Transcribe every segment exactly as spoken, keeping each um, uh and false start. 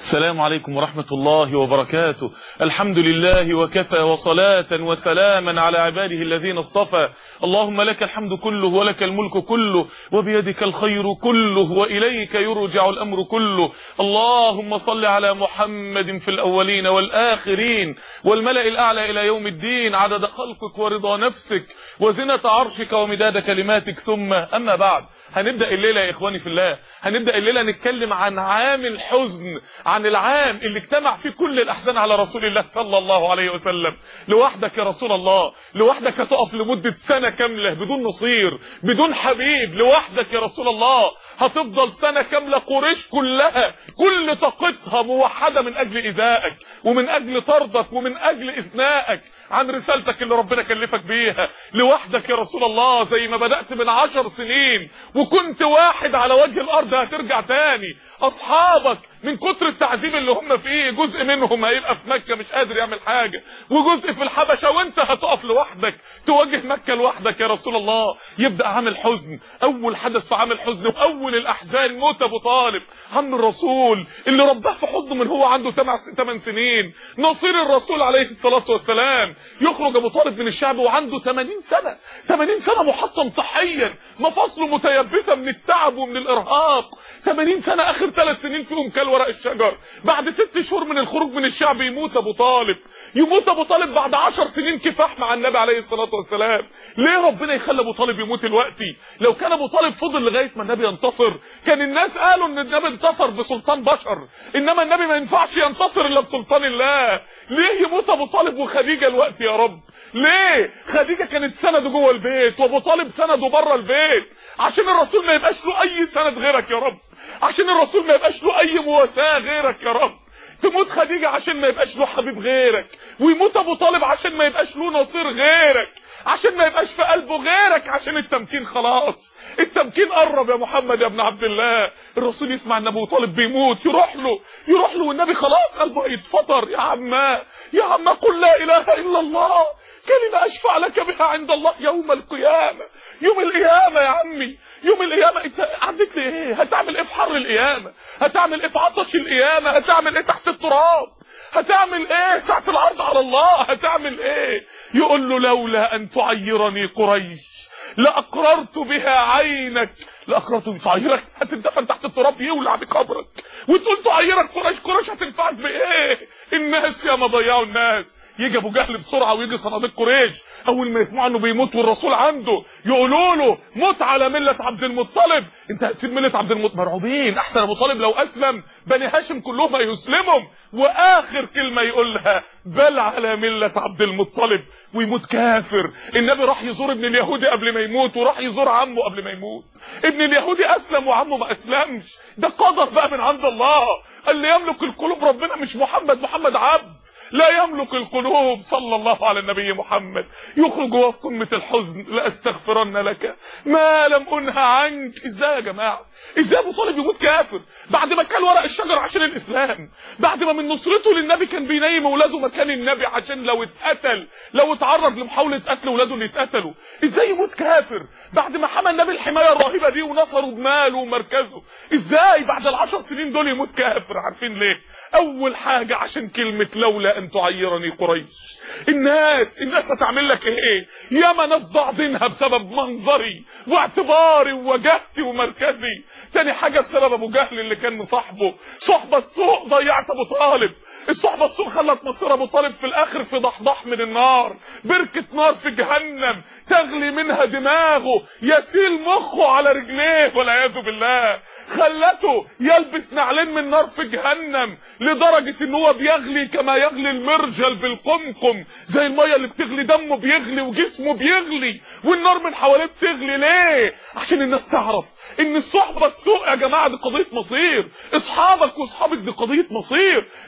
السلام عليكم ورحمة الله وبركاته. الحمد لله وكفى، وصلاة وسلاما على عباده الذين اصطفى. اللهم لك الحمد كله ولك الملك كله وبيدك الخير كله وإليك يرجع الأمر كله. اللهم صل على محمد في الأولين والآخرين والملأ الأعلى إلى يوم الدين، عدد خلقك ورضا نفسك وزنة عرشك ومداد كلماتك. ثم أما بعد، هنبدأ الليلة يا إخواني في الله، هنبدأ الليلة نتكلم عن عام الحزن، عن العام اللي اجتمع فيه كل الأحزان على رسول الله صلى الله عليه وسلم. لوحدك يا رسول الله، لوحدك هتقف لمدة سنة كاملة بدون نصير، بدون حبيب. لوحدك يا رسول الله هتفضل سنة كاملة قريش كلها كل طاقتها موحدة من أجل إيذائك ومن أجل طردك ومن أجل إثنائك عن رسالتك اللي ربنا كلفك بيها. لوحدك يا رسول الله، زي ما بدأت من عشر سنين وكنت واحد على وجه الأرض هترجع تاني. أصحابك من كتر التعذيب اللي هم فيه، جزء منهم هيبقى في مكة مش قادر يعمل حاجة، وجزء في الحبشة، وانت هتقف لوحدك تواجه مكة لوحدك يا رسول الله. يبدأ عام الحزن، أول حدث في عام الحزن وأول الأحزان موت أبو طالب، عم الرسول اللي رباه في حضنه من هو عنده ثمان سنين، نصير الرسول عليه الصلاة والسلام. يخرج أبو طالب من الشعب وعنده ثمانين سنة، ثمانين سنة محطم صحيا، مفاصله متيبسة من التعب ومن الإرهاق. ثمانين سنة، آخر ثلاث سنين فيهم كل ورق الشجر. بعد ست شهور من الخروج من الشعب يموت أبو طالب، يموت أبو طالب بعد عشر سنين كفاح مع النبي عليه الصلاة والسلام. ليه ربنا يخلي أبو طالب يموت دلوقتي؟ لو كان أبو طالب فضل لغاية ما النبي ينتصر، كان الناس قالوا إن النبي انتصر بسلطان بشر، إنما النبي ما ينفعش ينتصر إلا بسلطان الله. ليه يموت أبو طالب وخديجة الوقت يا رب؟ ليه؟ خديجة كانت سنده جوه البيت وأبو طالب سنده بره البيت، عشان الرسول ما يبقاش له أي سند غيرك يا رب، عشان الرسول ما يبقاش له أي مواساة غيرك يا رب. تموت خديجة عشان ما يبقاش له حبيب غيرك، ويموت أبو طالب عشان ما يبقاش له نصير غيرك، عشان ما يبقاش في قلبه غيرك، عشان التمكين خلاص، التمكين قرب يا محمد يا ابن عبد الله. الرسول يسمع ان ابو طالب بيموت، يروح له يروح له والنبي خلاص قلبه هيتفطر. يا عما يا عما قل لا اله الا الله، كلمة اشفع لك بها عند الله يوم القيامة. يوم القيامة يا عمي، يوم القيامة. انت عندك لي ايه؟ هتعمل ايه في حر القيامة؟ هتعمل ايه في عطش القيامة؟ هتعمل ايه تحت التراب؟ هتعمل ايه ساعة العرض على الله؟ هتعمل ايه؟ يقول له لولا ان تعيرني قريش لأقررت بها عينك. لأقررت تعيرك؟ هتندفن تحت التراب يولع بقبرك، وتقول تعيرك قريش؟ قريش هتنفعك بايه؟ الناس يا ما ضيعوا الناس. يجي ابو جهل بسرعه ويجي صناديق قريش، اول ما يسمعوا انه بيموت والرسول عنده يقولوا له موت على مله عبد المطلب. انت هتسيب مله عبد المطلب؟ مرعوبين، احسن ابو طالب لو اسلم بني هاشم كلهم هيسلمهم. واخر كلمه يقولها بل على مله عبد المطلب، ويموت كافر. النبي راح يزور ابن اليهودي قبل ما يموت، وراح يزور عمه قبل ما يموت. ابن اليهودي اسلم وعمه ما اسلمش. ده قدر بقى من عند الله. اللي يملك القلوب ربنا مش محمد، محمد عبد لا يملك القلوب. صلى الله على النبي محمد. يخرج وهو في قمة الحزن، لأستغفرن لك ما لم أنهى عنك. ازاي يا جماعة؟ ازاي ابو طالب يموت كافر بعد ما كان ورق الشجر عشان الاسلام، بعد ما من نصرته للنبي كان بينيم اولاده مكان النبي عشان لو اتقتل، لو اتعرض لمحاولة قتل اولاده اللي اتقتلوا؟ ازاي يموت كافر بعد ما حمى النبي الحماية الرهيبة دي ونصره بماله ومركزه؟ ازاي بعد العشر سنين دول يموت كافر؟ عارفين ليه؟ اول حاجة عشان كلمة لولا ان تعيرني قريش. الناس الناس هتعمل لك ايه؟ ياما ناس ضاعدينها بسبب منظري واعتباري ووجهتي ومركزي. تاني حاجة بسبب ابو جهل اللي كان مصاحبه، صحبة السوء ضيعت ابو طالب. الصحبة السوء خلت مصير ابو طالب في الاخر في ضحضح من النار، بركة نار في جهنم تغلي منها دماغه، يسيل مخه على رجليه والعياذ بالله. خلته يلبس نعلين من نار في جهنم لدرجة ان هو بيغلي كما يغلي المرجل بالقمقم، زي المية اللي بتغلي دمه بيغلي وجسمه بيغلي والنار من حواليه بتغلي. ليه؟ عشان الناس تعرف ان الصحبة السوء يا جماعة دي قضية مصير. اصحابك واصحابك دي قضية مصير، دي قضية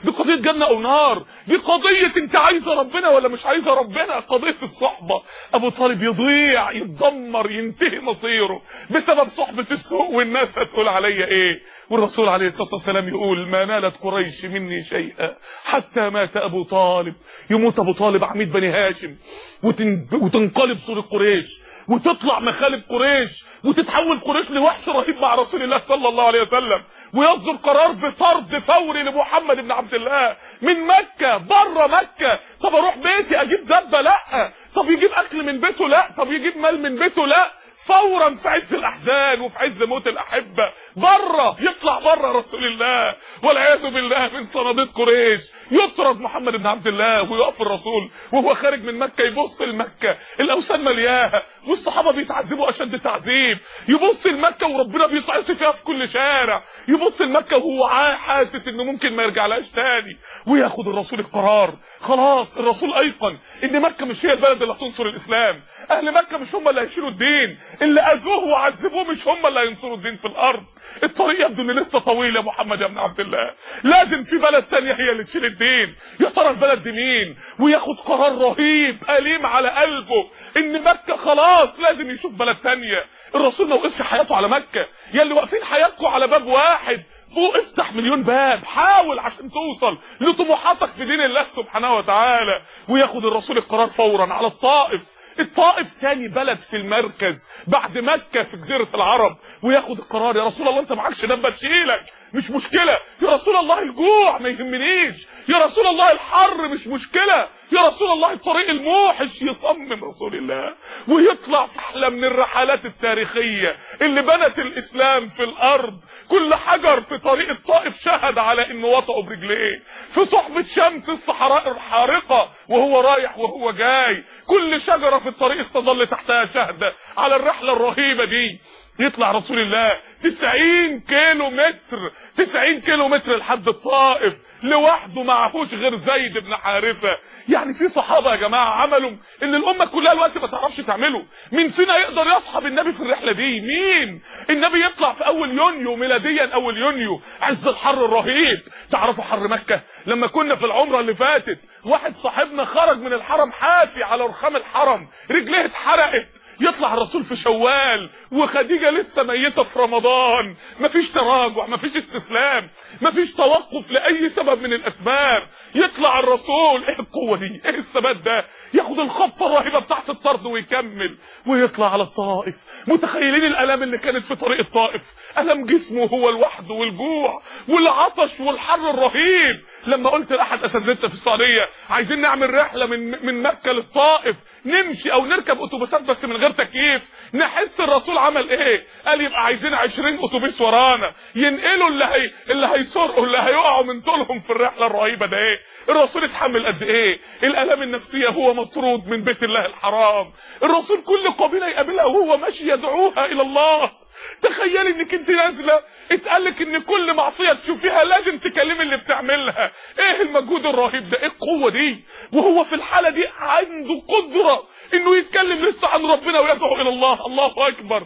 جنة او نار، دي قضية انت عايزة ربنا ولا مش عايزة ربنا، قضية الصحبة. ابو طالب يضيع يتدمر ينتهي مصيره بسبب صحبة السوء، والناس هتقول عليا ايه. والرسول عليه الصلاة والسلام يقول ما نالت قريش مني شيئا حتى مات ابو طالب. يموت ابو طالب عميد بني هاشم وتنقلب صورة قريش وتطلع مخالب قريش وتتحول قريش لوحش رهيب مع رسول الله صلى الله عليه وسلم، ويصدر قرار بطرد فوري لمحمد بن عبد الله من مكة بره مكة. طب اروح بيتي اجيب دبة؟ لا. طب يجيب اكل من بيته؟ لا. طب يجيب مال من بيته؟ لا. فورا في عز الاحزان وفي عز موت الاحبه بره، يطلع بره رسول الله والعياذ بالله من صناديد قريش. يطرد محمد بن عبد الله ويقف الرسول وهو خارج من مكه يبص لمكه الاوثان ملياها والصحابه بيتعذبوا اشد تعذيب، يبص لمكه وربنا بيتعصي فيها في كل شارع، يبص لمكه وهو حاسس انه ممكن ما يرجعلهاش تاني، وياخد الرسول القرار. خلاص الرسول ايقن ان مكه مش هي البلد اللي هتنصر الاسلام، اهل مكه مش هم اللي هيشيلوا الدين، اللي اذوه وعذبوه مش هم اللي هينصروا الدين في الارض. الطريق يبدو ان لسه طويل يا محمد يا ابن عبد الله، لازم في بلد تانية هي اللي تشيل الدين. يا ترى البلد دي مين؟ وياخد قرار رهيب أليم على قلبه ان مكه خلاص لازم يشوف بلد تانية. الرسول ما وقفش حياته على مكه، يا اللي واقفين حياتكم على باب واحد، فوق افتح مليون باب، حاول عشان توصل لطموحاتك في دين الله سبحانه وتعالى. وياخد الرسول القرار فورا على الطائف. الطائف تاني بلد في المركز بعد مكة في جزيرة العرب، وياخد القرار يا رسول الله انت معكش دبة تشيلك مش مشكلة، يا رسول الله الجوع ما يهمنيش، يا رسول الله الحر مش مشكلة، يا رسول الله الطريق الموحش. يصمم رسول الله ويطلع في رحلة من الرحلات التاريخية اللي بنت الإسلام في الأرض. كل حجر في طريق الطائف شهد على انه وطئه برجليه، في صحبة شمس الصحراء الحارقة وهو رايح وهو جاي، كل شجرة في الطريق استظل تحتها شهدة على الرحلة الرهيبة دي. يطلع رسول الله تسعين كيلو متر تسعين كيلو متر لحد الطائف لوحده، معهوش غير زيد بن حارثة. يعني في صحابة يا جماعة عملوا اللي الأمة كلها الوقت ما تعرفش تعمله. مين فينا يقدر يصحب النبي في الرحلة دي؟ مين؟ النبي يطلع في أول يونيو ميلاديا، أول يونيو عز الحر الرهيب. تعرفوا حر مكة؟ لما كنا في العمرة اللي فاتت واحد صاحبنا خرج من الحرم حافي على رخام الحرم، رجليه اتحرقت. يطلع الرسول في شوال وخديجة لسه ميتة في رمضان، مفيش تراجع، مفيش استسلام، مفيش توقف لأي سبب من الأسباب. يطلع الرسول، ايه القوة دي؟ ايه الثبات ده؟ ياخد الخطة الرهيبة بتاعت الطرد ويكمل ويطلع على الطائف. متخيلين الألام اللي كانت في طريق الطائف؟ ألم جسمه هو لوحده، والجوع والعطش والحر الرهيب. لما قلت لأحد أساتذتنا في السعودية عايزين نعمل رحلة من من مكة للطائف، نمشي او نركب اتوبيسات بس من غير تكييف، نحس الرسول عمل ايه؟ قال يبقى عايزين عشرين اتوبيس ورانا ينقلوا اللي هي اللي هيسرقوا اللي هيقعوا من طولهم في الرحله الرهيبه ده. ايه الرسول اتحمل قد ايه الالام النفسيه هو مطرود من بيت الله الحرام. الرسول كل قبيله يقابلها وهو ماشي يدعوها الى الله. تخيل انك انت نازله اتقالك ان كل معصيه تشوفيها لازم تكلمي اللي بتعملها. ايه المجهود الرهيب ده؟ ايه القوه دي؟ وهو في الحاله دي عنده قدره انه يتكلم لسه عن ربنا ويدعو الى الله. الله اكبر.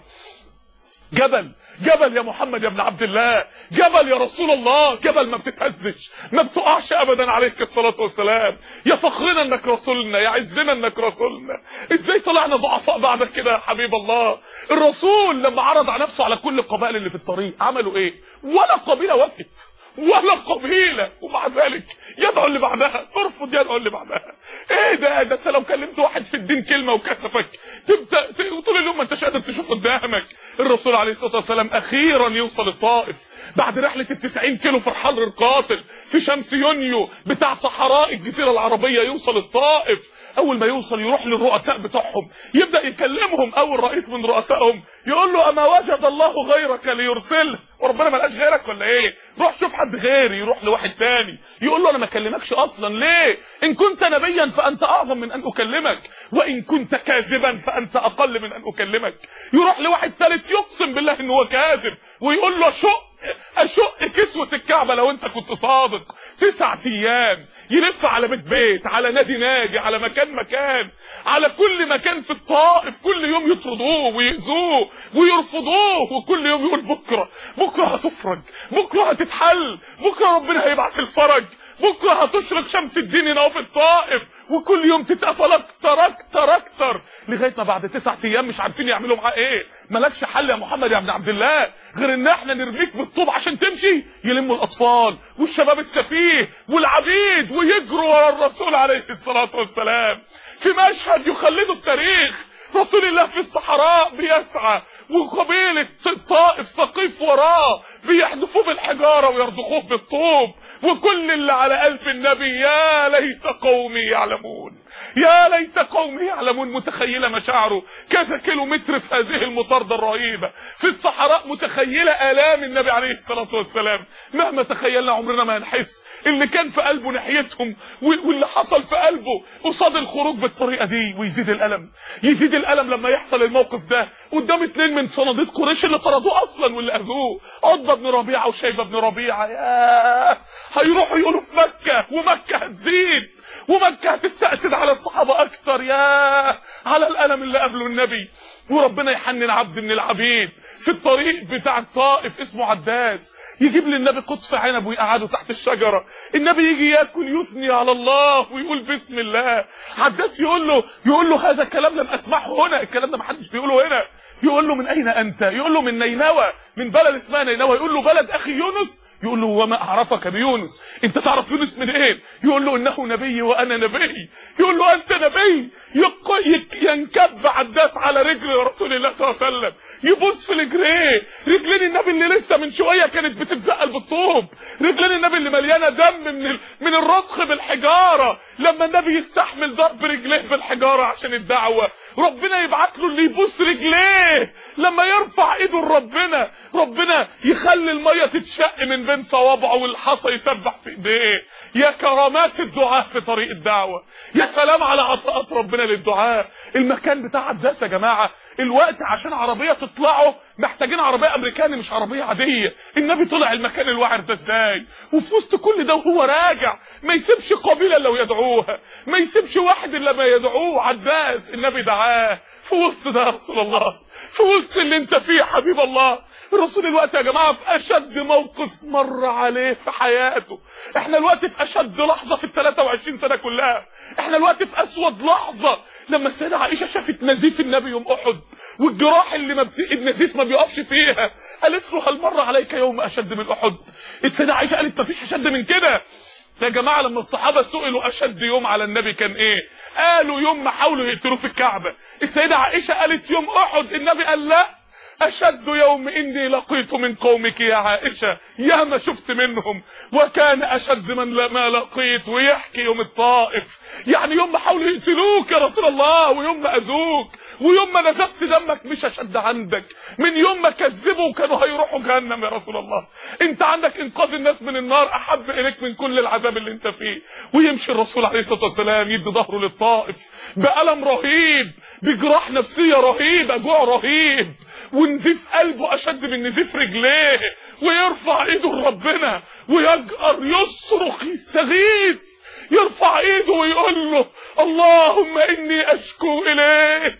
جبل جبل يا محمد يا ابن عبد الله، جبل يا رسول الله، جبل ما بتتهزش ما بتقعش ابدا عليك الصلاه والسلام. يا فخرنا انك رسولنا، يا عزنا انك رسولنا. ازاي طلعنا ضعفاء بعدك كده يا حبيب الله؟ الرسول لما عرض على نفسه على كل القبائل اللي في الطريق عملوا ايه؟ ولا قبيله وقفت، ولا قبيله، ومع ذلك يدعو اللي بعدها، ترفض يدعو اللي بعدها. ايه ده؟ ده انت لو كلمت واحد في الدين كلمه وكسفك تبدا طول اليوم ما انتش قادر تشوف قدامك. الرسول عليه الصلاه والسلام اخيرا يوصل الطائف بعد رحله التسعين كيلو في الحر القاتل في شمس يونيو بتاع صحراء الجزيره العربيه. يوصل الطائف، اول ما يوصل يروح للرؤساء بتوعهم يبدا يكلمهم. اول رئيس من رؤسائهم يقول له اما وجد الله غيرك ليرسله؟ وربنا ما لقاش غيرك ولا ايه؟ روح شوف حد غيري. يروح لواحد تاني يقول له انا ما اكلمكش اصلا ليه؟ ان كنت نبيا فانت اعظم من ان اكلمك، وان كنت كاذبا فانت اقل من ان اكلمك. يروح لواحد ثالث يقسم بالله ان هو كاذب ويقول له شق اشق كسوة الكعبة لو انت كنت صادق. تسعة ايام يلف على بيت بيت، على نادي نادي، على مكان مكان، على كل مكان في الطائف. كل يوم يطردوه ويؤذوه ويرفضوه، وكل يوم يقول بكرة بكرة هتفرج، بكرة هتتحل، بكرة ربنا هيبعت الفرج. بكره هتشرق شمس الدين هنا في الطائف، وكل يوم تتقفل اكتر اكتر اكتر لغايه ما بعد تسعة ايام مش عارفين يعملوا معاه ايه. مالكش حل يا محمد يا ابن عبد الله غير ان احنا نرميك بالطوب عشان تمشي. يلموا الاطفال والشباب السفيه والعبيد ويجروا ورا الرسول عليه الصلاه والسلام في مشهد يخلده التاريخ. رسول الله في الصحراء بيسعى وقبيله الطائف ثقيف وراه بيحدفوه بالحجاره ويرضخوه بالطوب، وكل اللي على قلب النبي يا ليت قومي يعلمون، يا ليت قومي يعلمون. متخيله مشاعره كذا كيلو متر في هذه المطارده الرهيبه في الصحراء، متخيله الام النبي عليه الصلاه والسلام. مهما تخيلنا عمرنا ما نحس اللي كان في قلبه ناحيتهم واللي حصل في قلبه قصاد الخروج بالطريقه دي. ويزيد الالم، يزيد الالم لما يحصل الموقف ده قدام اتنين من صناديد قريش اللي طردوه اصلا واللي اذوه، عتبه بن ربيعه وشيبه بن ربيعه. ياه هيروحوا يقولوا في مكه، ومكه هتزيد ومكه هتستأسد على الصحابه اكتر. ياه على الالم اللي قبله النبي. وربنا يحنن عبد من العبيد في الطريق بتاع الطائف اسمه عداس، يجيب للنبي قطف عنب ويقعده تحت الشجره. النبي يجي ياكل يثني على الله ويقول بسم الله. عداس يقول له يقول له هذا كلام لم اسمعه هنا، الكلام ده ما حدش بيقوله هنا. يقول له من اين انت؟ يقول له من نينوى، من بلد اسمها نينوى. يقول له بلد اخي يونس. يقول له وما اعرفك بيونس، انت تعرف يونس من ايه؟ يقول له انه نبي وانا نبي. يقول له انت نبي؟ ينكب عداس على رجل رسول الله صلى الله عليه وسلم، يبص في رجليه، رجلين النبي اللي لسه من شويه كانت بتتزقل بالطوب، رجلين النبي اللي مليانه دم من من الرضخ بالحجاره. لما النبي يستحمل ضرب رجليه بالحجاره عشان الدعوه، ربنا يبعت له اللي يبص رجليه. لما يرفع ايده لربنا، ربنا يخلي الميه تتشق من بين صوابعه والحصى يسبح في ايديه. يا كرامات الدعاء في طريق الدعوه، يا سلام على عطاءات ربنا للدعاء. المكان بتاع عداس يا جماعه الوقت عشان عربيه تطلعوا محتاجين عربيه امريكاني مش عربيه عاديه. النبي طلع المكان الوعر ده ازاي؟ وفي وسط كل ده وهو راجع ما يسيبش قبيله الا ويدعوها، ما يسيبش واحد الا ما يدعوه. عداس النبي دعاه في وسط ده يا رسول الله، في وسط اللي انت فيه يا حبيب الله. الرسول الوقت يا جماعه في اشد موقف مر عليه في حياته. احنا الوقت في اشد لحظه في ال ثلاثة وعشرين سنه كلها. احنا الوقت في اسود لحظه لما السيده عائشه شافت نزيف النبي يوم احد والجراح اللي ما بت... النزيف ما بيقفش فيها. قالت له هل مر عليك يوم اشد من احد؟ السيده عائشه قالت ما فيش اشد من كده. يا جماعه لما الصحابه سئلوا اشد يوم على النبي كان ايه؟ قالوا يوم ما حاولوا يقتلوه في الكعبه. السيده عائشه قالت يوم احد. النبي قال لا، أشد يوم إني لقيت من قومك يا عائشة، يا ما شفت منهم، وكان أشد من ما لقيت. ويحكي يوم الطائف، يعني يوم ما حاولوا يقتلوك يا رسول الله، ويوم ما أذوك، ويوم ما نزفت دمك مش أشد عندك من يوم ما كذبوا وكانوا هيروحوا جهنم يا رسول الله. أنت عندك إنقاذ الناس من النار أحب إليك من كل العذاب اللي أنت فيه. ويمشي الرسول عليه الصلاة والسلام يدي ظهره للطائف بألم رهيب، بجراح نفسية رهيبة، جوع رهيب، ونزيف قلبه اشد من نزيف رجليه، ويرفع ايده لربنا ويجأر يصرخ يستغيث، يرفع ايده ويقول له اللهم اني اشكو اليك،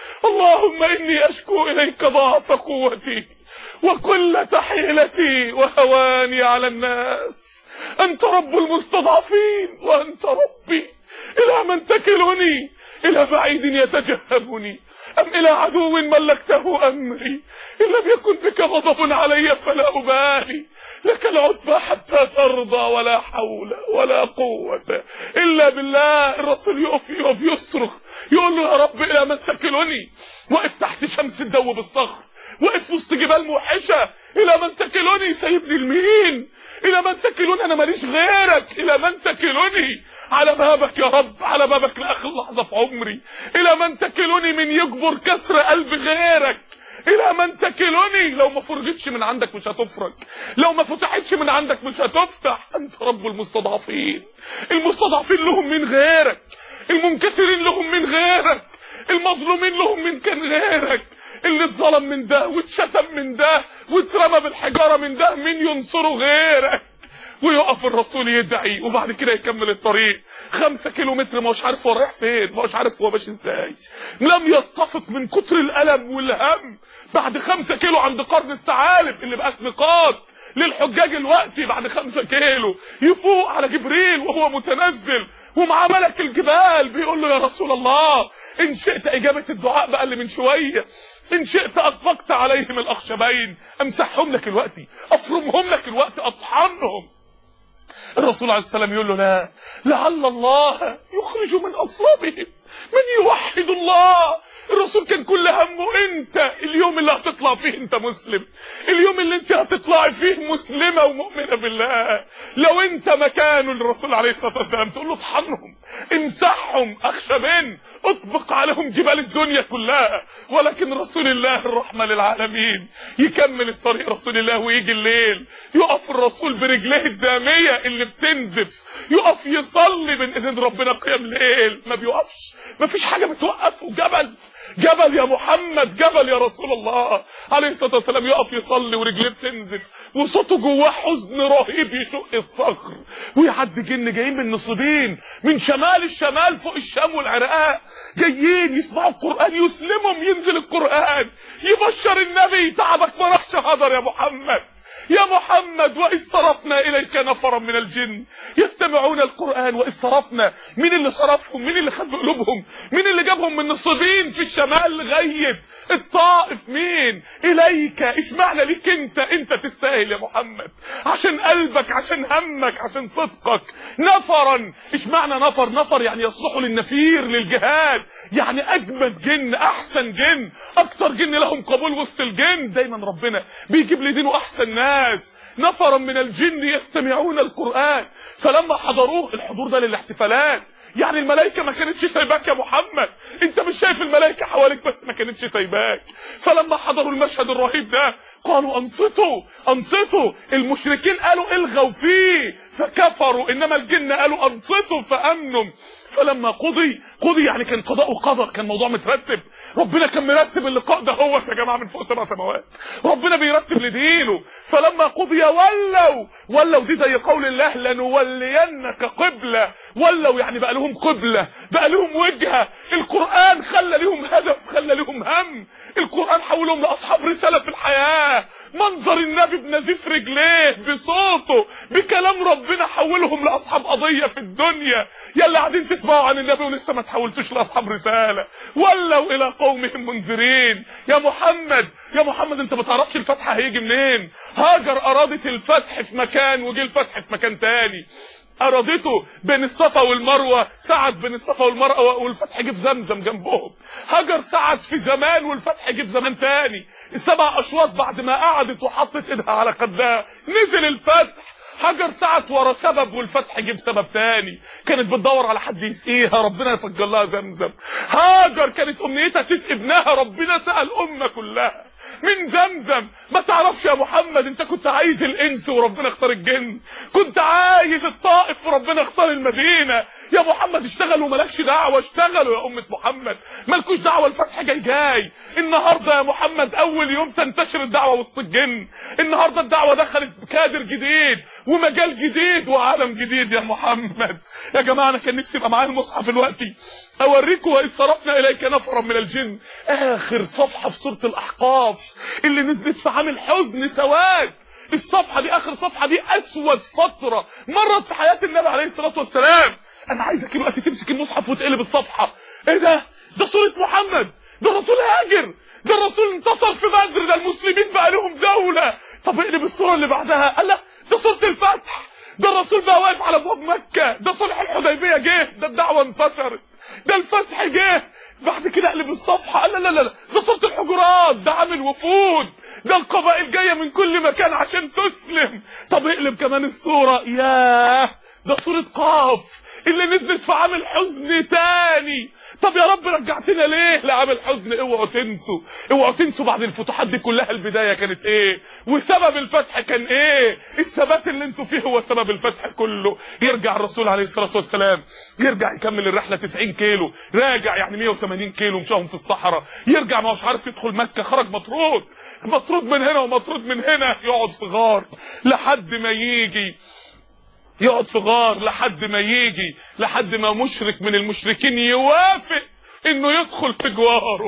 اللهم اني اشكو اليك ضعف قوتي وقلة حيلتي وهواني على الناس. انت رب المستضعفين وانت ربي، الى من تكلني؟ الى بعيد يتجهمني أم إلى عدو ملكته أمري؟ إن لم يكن بك غضب علي فلا أبالي، لك العتبى حتى ترضى، ولا حول ولا قوة إلا بالله. الرسول يقف يقف يصرخ يقول له يا رب إلى من تكلني؟ وقف تحت شمس الدو بالصخر، وقف وسط جبال موحشة، إلى من تكلني؟ سيبني لمين؟ إلى من تكلني؟ أنا ماليش غيرك، إلى من تكلني؟ على بابك يا رب، على بابك لآخر لحظة في عمري. إلى من تكلني من يجبر كسر قلب غيرك؟ إلى من تكلني؟ لو ما فرجتش من عندك مش هتفرج، لو ما فتحتش من عندك مش هتفتح. أنت رب المستضعفين، المستضعفين لهم من غيرك، المنكسرين لهم من غيرك، المظلومين لهم من كان غيرك، اللي اتظلم من ده واتشتم من ده واترمى بالحجارة من ده، مين ينصره غيرك؟ ويقف الرسول يدعي، وبعد كده يكمل الطريق خمسة كيلو متر ما هوش عارف هو رايح فين، ما هوش عارف هو ماشي ازاي، لم يستفق من كتر الألم والهم. بعد خمسة كيلو عند قرن الثعالب اللي بقت نقاط، للحجاج الوقتي بعد خمسة كيلو يفوق على جبريل وهو متنزل ومعاه ملك الجبال بيقول له يا رسول الله ان شئت اجابة الدعاء بقى اللي من شوية، ان شئت اطبقت عليهم الاخشبين، امسحهم لك الوقت، افرمهم لك الوقت، اطحنهم. الرسول عليه السلام يقول له لا، لعل الله يخرج من اصلابهم من يوحد الله. الرسول كان كل همه انت اليوم اللي هتطلع فيه انت مسلم، اليوم اللي انت هتطلعي فيه مسلمة ومؤمنة بالله. لو انت مكانه الرسول عليه الصلاة والسلام تقول له اطحنهم، امسحهم اخشبين، اطبق عليهم جبال الدنيا كلها. ولكن رسول الله الرحمة للعالمين يكمل الطريق رسول الله، ويجي الليل يقف الرسول برجليه الدامية اللي بتنزف، يقف يصلي من اذن ربنا قيام ليل، ما بيوقفش، ما فيش حاجة بتوقفه. جبل جبل يا محمد، جبل يا رسول الله عليه الصلاة والسلام، يقف يصلي ورجليه بتنزف وصوته جواه حزن رهيب يشق الصخر. ويعدي جن جايين من نصيبين من شمال الشمال فوق الشام والعراق، جايين يسمعوا القرآن، يسلمهم، ينزل القرآن يبشر النبي تعبك ما راحش هدر يا محمد يا محمد. وإذ صرفنا إليك نفرا من الجن يستمعون القرآن. وإذ صرفنا، مين اللي صرفهم؟ مين اللي خد قلوبهم؟ مين اللي جابهم من نصيبين في الشمال لغاية الطائف؟ مين؟ إليك. اشمعنى ليك انت؟ انت تستاهل يا محمد، عشان قلبك، عشان همك، عشان صدقك. نفرا، اشمعنى نفر؟ نفر يعني يصلحوا للنفير، للجهاد، يعني اجمد جن، احسن جن، اكتر جن لهم قبول وسط الجن. دايما ربنا بيجيب لدينه احسن ناس. نفرا من الجن يستمعون القرآن فلما حضروه، الحضور ده للاحتفالات، يعني الملائكة ما كانتش سايباك يا محمد، انت مش شايف الملائكة حواليك بس ما كانتش سايباك. فلما حضروا المشهد الرهيب ده قالوا انصتوا انصتوا. المشركين قالوا الغوا فيه فكفروا، انما الجن قالوا انصتوا فامنوا. فلما قضي، قضي يعني كان قضاء وقدر، كان موضوع مترتب. ربنا كان مرتب اللقاء ده هو يا جماعه من فوق سبع سماوات، ربنا بيرتب لدينه. فلما قضي ولوا، ولوا دي زي قول الله لنولينك قبلة. ولوا يعني بقى لهم قبلة، بقى لهم وجهة. القرآن خلى لهم هدف، خلى لهم هم. القرآن حولهم لأصحاب رسالة في الحياة. منظر النبي بنزيف رجليه، بصوته، بكلام ربنا، حولهم لأصحاب قضية في الدنيا. يلا قاعدين تسمعوا عن النبي ولسه ما تحولتوش لأصحاب رسالة. ولوا إلى قومهم منذرين. يا محمد يا محمد انت ما تعرفش الفتح هيجي منين. هاجر أرادت الفتح في مكان وجي الفتح في مكان تاني. أرادته بين الصفا والمروة، سعد بين الصفا والمروة والفتح جه في زمزم جنبهم. هاجر سعد في زمان والفتح جه في زمان تاني. السبع أشواط بعد ما قعدت وحطت ايدها على خدها نزل الفتح. هاجر سعد ورا سبب والفتح جه بسبب تاني. كانت بتدور على حد يسقيها، ربنا يفجر لها زمزم. هاجر كانت أمنيتها تسقي ابنها، ربنا سقى الأمة كلها من زمزم. ما تعرفش يا محمد انت كنت عايز الانس وربنا اختار الجن، كنت عايز الطائف وربنا اختار المدينة. يا محمد اشتغلوا، مالكش دعوة، اشتغلوا يا أمة محمد، مالكوش دعوة، الفتح جاي جاي. النهاردة يا محمد أول يوم تنتشر الدعوة وسط الجن. النهاردة الدعوة دخلت كادر جديد ومجال جديد وعالم جديد يا محمد. يا جماعة أنا كان نفسي يبقى معايا المصحف دلوقتي أوريكم. وإذ صرفنا إليك نفرا من الجن، آخر صفحة في سورة الأحقاف اللي نزلت في عام الحزن، سواد. الصفحة دي، آخر صفحة دي، أسود فترة مرت في حياة النبي عليه الصلاة والسلام. أنا عايزك دلوقتي تمسك المصحف وتقلب الصفحة. إيه ده؟ ده سورة محمد، ده الرسول هاجر، ده الرسول انتصر في بدر، ده المسلمين بقى لهم دولة. طب اقلب الصورة اللي بعدها، قال لا ده سورة الفتح، ده الرسول بقى واقف على ابواب مكة، ده صلح الحديبية جه، ده الدعوة انتشرت، ده الفتح جه. بعد كده اقلب الصفحة، قال لا لا لا ده سورة الحجرات، ده عامل وفود، ده القبائل جاية من كل مكان عشان تسلم. طب اقلب كمان الصورة، ياه ده سورة قاف اللي نزلت في عام الحزن تاني. طب يا رب رجعتنا ليه لعام الحزن؟ اوعوا تنسوا، اوعوا تنسوا بعد الفتوحات دي كلها البداية كانت ايه وسبب الفتح كان ايه. الثبات اللي انتوا فيه هو سبب الفتح كله. يرجع الرسول عليه الصلاة والسلام، يرجع يكمل الرحلة تسعين كيلو، راجع يعني مية وتمانين كيلو مشاهم في الصحراء. يرجع ما هوش عارف يدخل مكة، خرج مطرود، مطرود من هنا ومطرود من هنا. يقعد في غار لحد ما يجي يقعد في غار لحد ما يجي لحد ما مشرك من المشركين يوافق انه يدخل في جواره.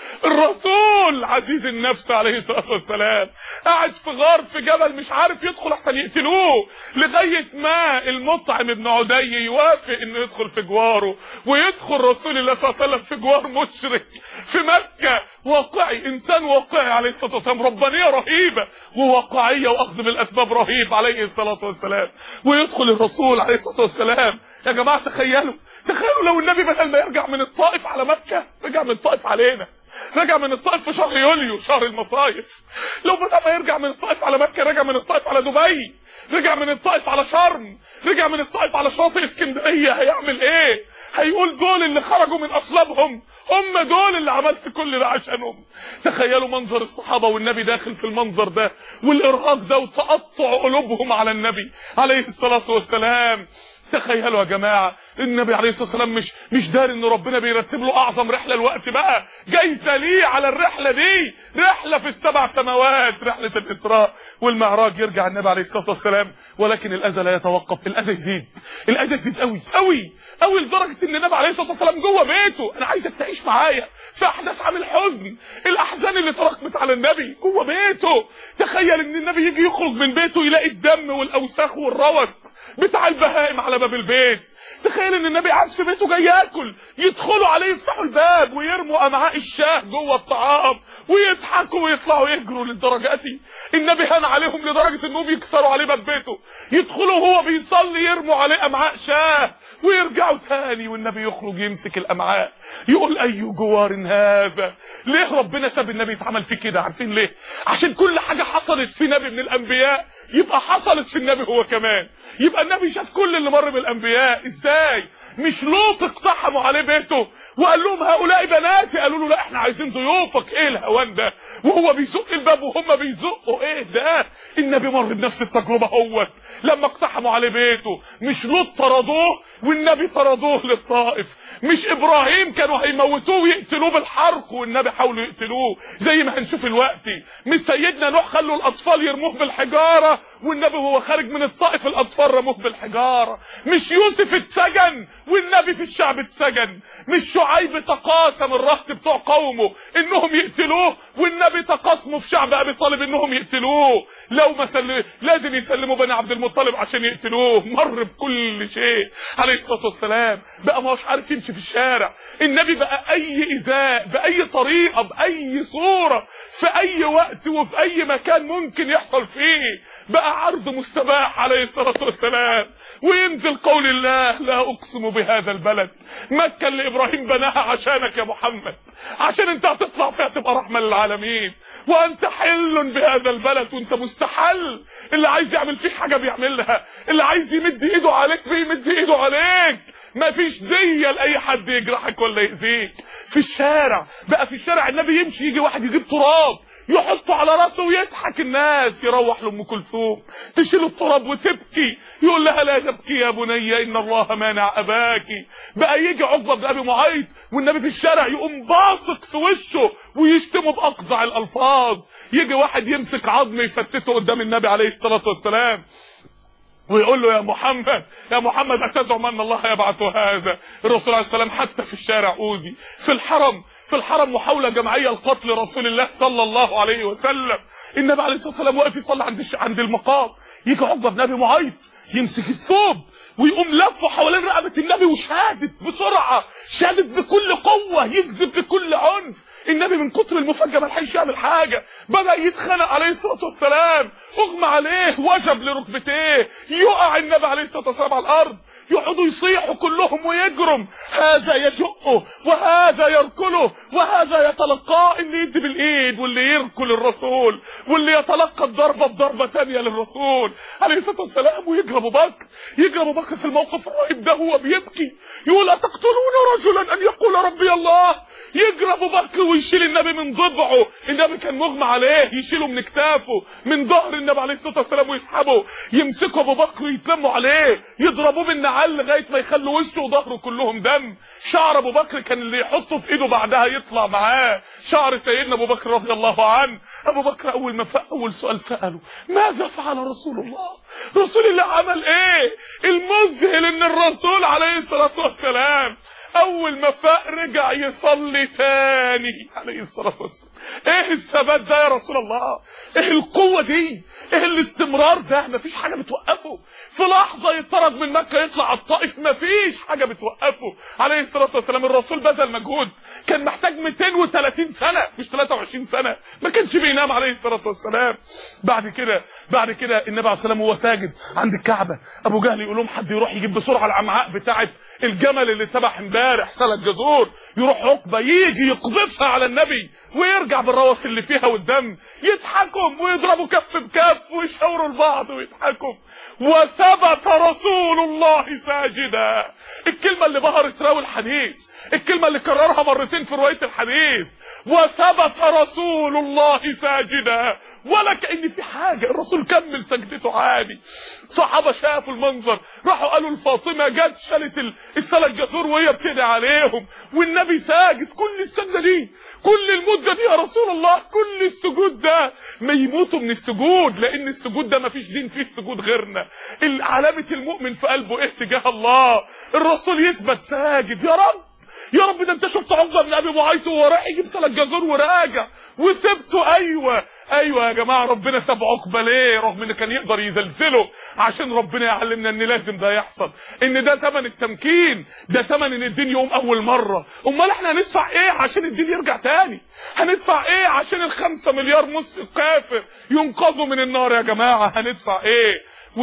الرسول عزيز النفس عليه الصلاه والسلام قاعد في غار في جبل مش عارف يدخل احسن يقتلوه، لغايه ما المطعم ابن عدي يوافق انه يدخل في جواره، ويدخل رسول الله صلى الله عليه وسلم في جوار مشرك في مكه. واقعي، انسان واقعي عليه الصلاه والسلام، ربانيه رهيبه وواقعيه واخذ بالاسباب رهيب عليه الصلاه والسلام. ويدخل الرسول عليه الصلاه والسلام. يا جماعه تخيلوا تخيلوا لو النبي بدل ما يرجع من الطائف على مكه رجع من الطائف علينا، رجع من الطائف في شهر يوليو شهر المصايف. لو بدل ما يرجع من الطائف على مكه رجع من الطائف على دبي، رجع من الطائف على شرم، رجع من الطائف على شاطئ اسكندريه، هيعمل ايه؟ هيقول دول اللي خرجوا من اصلابهم هم دول اللي عملت كل ده عشانهم. تخيلوا منظر الصحابه والنبي داخل في المنظر ده والارهاق ده وتقطع قلوبهم على النبي عليه الصلاه والسلام. تخيلوا يا جماعه النبي عليه الصلاه والسلام مش مش داري ان ربنا بيرتب له اعظم رحله الوقت بقى جايزه ليه على الرحله دي، رحله في السبع سماوات، رحله الاسراء والمعراج. يرجع النبي عليه الصلاه والسلام ولكن الاذى لا يتوقف، الاذى يزيد، الاذى يزيد قوي قوي قوي لدرجه ان النبي عليه الصلاه والسلام جوه بيته. انا عايزك تعيش معايا في احداث عن الحزن، الاحزان اللي تراكمت على النبي جوه بيته. تخيل ان النبي يجي يخرج من بيته يلاقي الدم والاوساخ والروث بتاع البهائم على باب البيت. تخيل ان النبي قاعد في بيته جاي ياكل، يدخلوا عليه يفتحوا الباب ويرموا امعاء الشاه جوه الطعام ويضحكوا ويطلعوا يجروا. للدرجه دي النبي هان عليهم لدرجه انهم يكسروا عليه باب بيته، يدخلوا وهو بيصلي يرموا عليه امعاء شاه ويرجعوا تاني، والنبي يخرج يمسك الامعاء يقول اي جوار هذا. ليه ربنا ساب النبي يتعمل فيه كده؟ عارفين ليه؟ عشان كل حاجه حصلت في نبي من الانبياء يبقى حصلت في النبي هو كمان، يبقى النبي شاف كل اللي مر بالانبياء. ازاي؟ مش لوط اقتحموا عليه بيته وقال لهم هؤلاء بناتي، قالوا له لا احنا عايزين ضيوفك. ايه الهوان ده؟ وهو بيزق الباب وهم بيزقوا. ايه ده؟ النبي مر بنفس التجربه اهوت لما اقتحموا عليه بيته. مش لوط طردوه والنبي طردوه للطائف، مش ابراهيم كانوا هيموتوه ويقتلوه بالحرق والنبي حاولوا يقتلوه زي ما هنشوف الوقتي. مش سيدنا نوح خلوا الاطفال يرموه بالحجاره والنبي وهو خارج من الطائف الاطفال رموه بالحجاره. مش يوسف اتسجن والنبي في الشعب اتسجن. مش شعيب تقاسم الرهط بتوع قومه انهم يقتلوه والنبي تقاسموا في شعب ابي طالب انهم يقتلوه. لو ما سلم لازم يسلموا بني عبد المطلب عشان يقتلوه. مر بكل شيء عليه الصلاه والسلام. بقى مش عارف يمشي في الشارع. النبي بقى اي ايذاء باي طريقه باي صوره في اي وقت وفي اي مكان ممكن يحصل فيه بقى عرض مستباح عليه الصلاه والسلام. وينزل قول الله لا اقسم بهذا البلد، مكه اللي ابراهيم بناها عشانك يا محمد، عشان انت هتطلع فيها تبقى رحمه للعالمين، وانت حل بهذا البلد وانت مستحل. اللي عايز يعمل فيك حاجه بيعملها، اللي عايز يمد ايده عليك بيمد ايده عليك. ما فيش ديه لاي حد يجرحك ولا يأذيك. في الشارع بقى، في الشارع النبي يمشي يجي واحد يجيب تراب يحطه على راسه ويضحك الناس. يروح لام كلثوم تشيل التراب وتبكي، يقول لها لا تبكي يا بني ان الله مانع اباك. بقى يجي عقبه بن ابي معيط والنبي في الشارع يقوم باصق في وشه ويشتمه باقذع الالفاظ. يجي واحد يمسك عظم يفتته قدام النبي عليه الصلاه والسلام ويقول له يا محمد يا محمد أتزعم أن الله يبعث هذا؟ الرسول عليه السلام حتى في الشارع أوذي. في الحرم في الحرم محاولة جماعية لقتل رسول الله صلى الله عليه وسلم. النبي عليه الصلاة والسلام واقف يصلي عند عند المقام، يجي عقبة بن أبي معيط يمسك الثوب ويقوم لفه حوالين رقبة النبي وشادد بسرعة، شادد بكل قوة، يجذب بكل عنف. النبي من كتر المفاجأة ما لحقش يعمل حاجة، بدأ يتخنق عليه الصلاة والسلام، اغمى عليه، وجب لركبتيه، يقع النبي عليه الصلاة والسلام على الأرض. يقعدوا يصيحوا كلهم ويجرم، هذا يشقه وهذا يركله وهذا يتلقاه، اللي يدي بالايد واللي يركل الرسول واللي يتلقى الضربه بضربه ثانيه للرسول عليه الصلاه والسلام. ويجري ابو بكر يجري ابو بكر في الموقف الرهيب ده هو بيبكي، يقول اتقتلون رجلا ان يقول ربي الله؟ يجري ابو بكر ويشيل النبي من ضبعه، النبي كان مغمى عليه، يشيله من كتافه من ظهر النبي عليه الصلاه والسلام ويسحبه، يمسكوا ابو بكر ويتلموا عليه يضربوه بالنعال لغايه ما يخلوا وشه وظهره كلهم دم. شعر ابو بكر كان اللي يحطه في ايده بعدها يطلع معاه شعر سيدنا ابو بكر رضي الله عنه. ابو بكر اول ما فاق اول سؤال ساله ماذا فعل رسول الله؟ رسول الله عمل ايه؟ المذهل ان الرسول عليه الصلاه والسلام اول ما فاق رجع يصلي تاني عليه الصلاه والسلام. ايه الثبات ده يا رسول الله؟ ايه القوه دي؟ ايه الاستمرار ده؟ مفيش حاجه بتوقفه. في لحظه يطرد من مكه يطلع على الطائف، مفيش حاجه بتوقفه عليه الصلاه والسلام. الرسول بذل مجهود، كان محتاج مئتين وثلاثين سنه مش ثلاثة وعشرين سنه، ما كانش بينام عليه الصلاه والسلام. بعد كده بعد كده النبي عليه الصلاه والسلام وهو ساجد عند الكعبه، ابو جهل يقول لهم حد يروح يجيب بسرعه العمعاء بتاعه الجمل اللي ذبح امبارح سلة جزور. يروح عقبه يجي يقذفها على النبي ويرجع بالروث اللي فيها والدم. يضحكوا ويضربوا كف بكف ويشاوروا لبعض ويضحكوا. وثبت رسول الله ساجدا. الكلمه اللي بهرت راوي الحديث، الكلمه اللي كررها مرتين في روايه الحديث، وثبت رسول الله ساجدا. ولا كأن في حاجه، الرسول كمل سجدته عادي. صحابه شافوا المنظر راحوا قالوا لفاطمه، جت شالت السلة الجزور وهي بتدعي عليهم والنبي ساجد. كل السجده دي، كل المده دي يا رسول الله، كل السجود ده، ما يموتوا من السجود، لان السجود ده ما فيش دين فيه سجود غيرنا. علامه المؤمن في قلبه ايه تجاه الله. الرسول يثبت ساجد. يا رب يا رب، ده انت شفت عقبه بن ابي معيط وهو رايح يجيب سلة جزور وراجع وسبته. ايوه ايوه يا جماعه، ربنا ساب عقبه ليه؟ رغم ان كان يقدر يزلزله، عشان ربنا يعلمنا ان لازم ده يحصل، ان ده ثمن التمكين، ده ثمن ان الدين يقوم اول مره. امال احنا هندفع ايه عشان الدين يرجع تاني؟ هندفع ايه عشان الخمسة مليار مسلم كافر ينقذوا من النار يا جماعه؟ هندفع ايه؟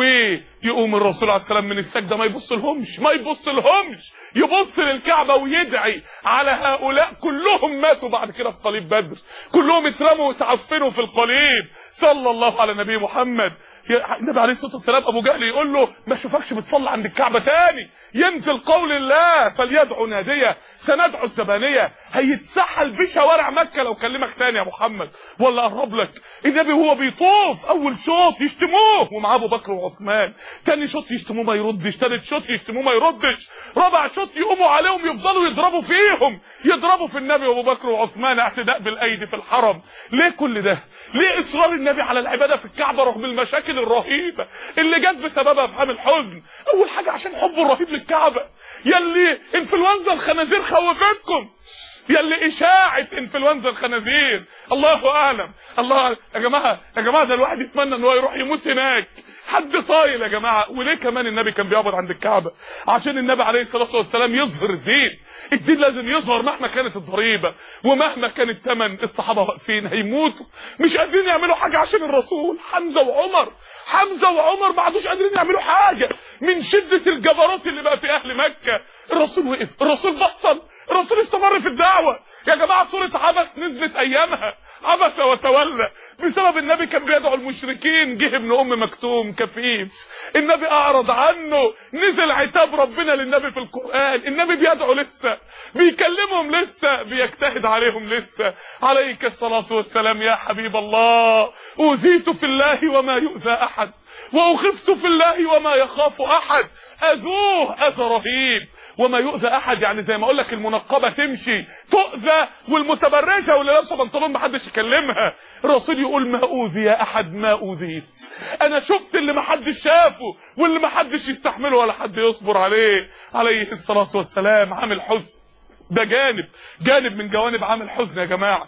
ويقوم الرسول عليه السلام من السجده ما يبص لهمش، ما يبص لهمش، يبص للكعبه ويدعي على هؤلاء. كلهم ماتوا بعد كده في قليب بدر، كلهم اترموا وتعفنوا في القليب. صلى الله على نبي محمد. النبي عليه الصلاه والسلام ابو جهل يقول له ما اشوفكش بتصلي عند الكعبه تاني. ينزل قول الله فليدعو ناديه سندعو الزبانيه. هيتسحل بشوارع مكه لو كلمك تاني يا محمد ولا قرب لك. النبي وهو بيطوف اول شوط يشتموه ومعاه ابو بكر وعثمان، تاني شوط يشتموه ما يردش، تالت شوط يشتموه ما يردش، رابع شوط يقوموا عليهم يفضلوا يضربوا فيهم، يضربوا في النبي وابو بكر وعثمان اعتداء بالايدي في الحرم. ليه كل ده؟ ليه اصرار النبي على العباده في الكعبه رغم المشاكل الرهيبه اللي جت بسببها افهام الحزن؟ اول حاجه عشان حبه الرهيب للكعبه. يلي انفلونزا الخنازير خوفتكم، يلي اشاعه انفلونزا الخنازير، الله اعلم. الله يا جماعه يا جماعه ده الواحد يتمنى ان هو يروح يموت هناك. حد طايل يا جماعه. وليه كمان النبي كان بيعبد عند الكعبه؟ عشان النبي عليه الصلاه والسلام يظهر الدين. الدين لازم يظهر مهما كانت الضريبه ومهما كان الثمن. الصحابه واقفين هيموتوا مش قادرين يعملوا حاجه عشان الرسول. حمزه وعمر حمزه وعمر ما عادوش قادرين يعملوا حاجه من شده الجبروت اللي بقى في اهل مكه. الرسول وقف، الرسول بطل، الرسول استمر في الدعوه. يا جماعه سوره عبس نزلت ايامها، عبس وتولى بسبب النبي كان بيدعو المشركين. جه ابن ام مكتوم كفيف، النبي اعرض عنه، نزل عتاب ربنا للنبي في القران. النبي بيدعو لسه، بيكلمهم لسه، بيجتهد عليهم لسه. عليك الصلاه والسلام يا حبيب الله. اوذيت في الله وما يؤذى احد، واخفت في الله وما يخاف احد. اذوه اذى رهيب وما يؤذى احد، يعني زي ما اقول لك المنقبه تمشي تؤذى والمتبرجه واللي لابسه بنطلون ما حدش يكلمها. الرسول يقول ما اوذي احد ما اوذيت. انا شفت اللي ما حدش شافه واللي ما حدش يستحمله ولا حد يصبر عليه عليه الصلاه والسلام. عامل حزن، ده جانب جانب من جوانب عامل حزن يا جماعه،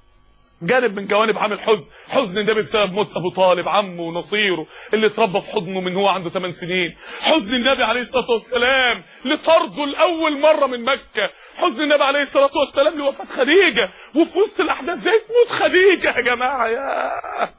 جانب من جوانب عامل حزن. حزن النبي بسبب موت ابو طالب عمه ونصيره اللي اتربى في حضنه من هو عنده ثمان سنين. حزن النبي عليه الصلاه والسلام لطرده لاول مره من مكه. حزن النبي عليه الصلاه والسلام لوفاه خديجه، وفي وسط الاحداث دي تموت خديجه يا جماعه. يا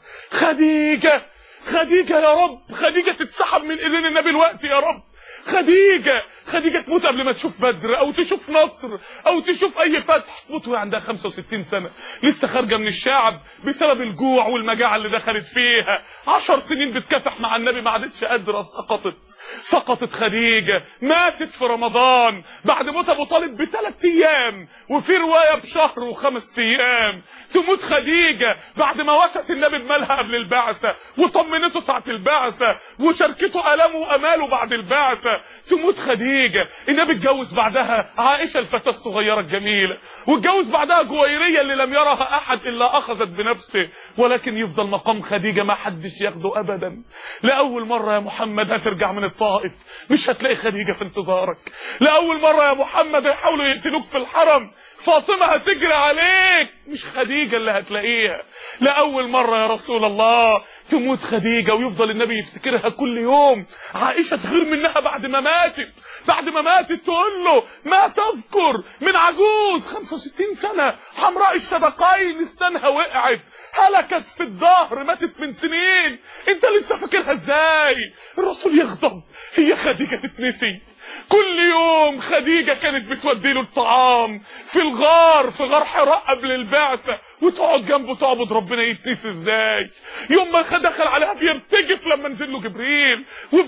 خديجه خديجه يا رب، خديجه تتسحب من ايدين النبي الوقت يا رب. خديجه خديجه تموت قبل ما تشوف بدر او تشوف نصر او تشوف اي فتح. تموت وهي عندها خمسة وستين سنه، لسه خارجه من الشعب بسبب الجوع والمجاعه اللي دخلت فيها. عشر سنين بتكافح مع النبي ما عادتش قادره، سقطت سقطت خديجه. ماتت في رمضان بعد موت ابو طالب بثلاث ايام، وفي روايه بشهر وخمس ايام. تموت خديجه بعد ما وست النبي بمالها قبل البعثه وطمنته ساعه البعثه وشاركته الامه واماله بعد البعثه. تموت خديجه. النبي اتجوز بعدها عائشه الفتاه الصغيره الجميله، واتجوز بعدها جويريه اللي لم يرها احد الا اخذت بنفسه ولكن يفضل مقام خديجة ما حدش ياخده ابدا. لاول مرة يا محمد هترجع من الطائف مش هتلاقي خديجة في انتظارك. لاول مرة يا محمد هيحاولوا يقتلوك في الحرم، فاطمة هتجري عليك مش خديجة اللي هتلاقيها. لأول مرة يا رسول الله تموت خديجة ويفضل النبي يفتكرها كل يوم. عائشة تغير منها بعد ما ماتت، بعد ما ماتت تقول له ما تذكر من عجوز خمسة وستين سنة حمراء الشدقين استنها وقعت هلكت في الظهر ماتت من سنين، انت لسه فاكرها ازاي؟ الرسول يغضب، هي خديجة تتنسي؟ كل يوم خديجة كانت بتودي له الطعام في الغار، في غار حراء قبل البعثة، وتقعد جنبه تعبد ربنا، يتنسي ازاي؟ يوم ما دخل عليها بيرتجف لما نزل له جبريل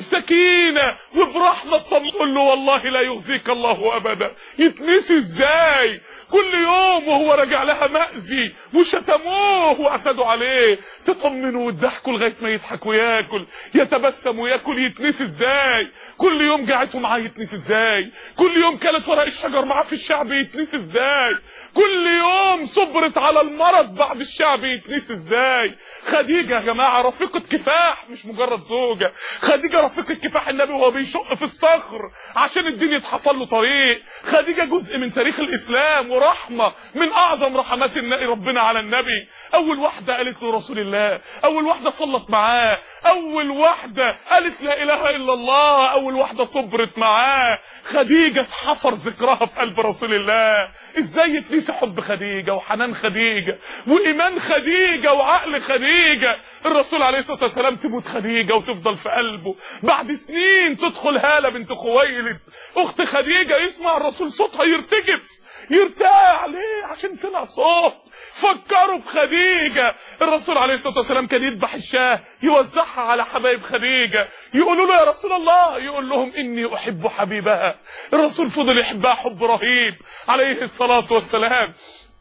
وبسكينة وبرحمة تقول له والله لا يخزيك الله ابدا، يتنسي ازاي؟ كل يوم وهو راجع لها مأذي وشتموه واعتدوا عليه، تطمنوا وتضحكوا لغايه ما يضحك وياكل، يتبسم وياكل، يتنسي ازاي؟ كل يوم قعدت معاه يتنسي ازاي؟ كل يوم كانت ورق الشجر معاه في الشعب يتنسي ازاي؟ كل يوم صبرت على المرض بعد الشعب يتنسي ازاي؟ خديجة يا جماعة رفيقة كفاح مش مجرد زوجة، خديجة رفيقة كفاح النبي وهو بيشق في الصخر عشان الدين يتحفر له طريق، خديجة جزء من تاريخ الإسلام ورحمة من أعظم رحمات ربنا على النبي. أول واحدة قالت له رسول الله، أول واحدة صلت معاه، أول واحدة قالت لا إله إلا الله، أول واحدة صبرت معاه. خديجة اتحفر ذكرها في قلب رسول الله. ازاي يتنسي حب خديجة وحنان خديجة وإيمان خديجة وعقل خديجة؟ الرسول عليه الصلاة والسلام تموت خديجة وتفضل في قلبه. بعد سنين تدخل هالة بنت خويلد أخت خديجة، يسمع الرسول صوتها يرتجف يرتاع. ليه؟ عشان سمع صوت فكروا بخديجة. الرسول عليه الصلاة والسلام كان يذبح الشاه يوزعها على حبايب خديجة، يقولوا له يا رسول الله، يقول لهم إني أحب حبيبها. الرسول فضل يحبها حب رهيب عليه الصلاة والسلام،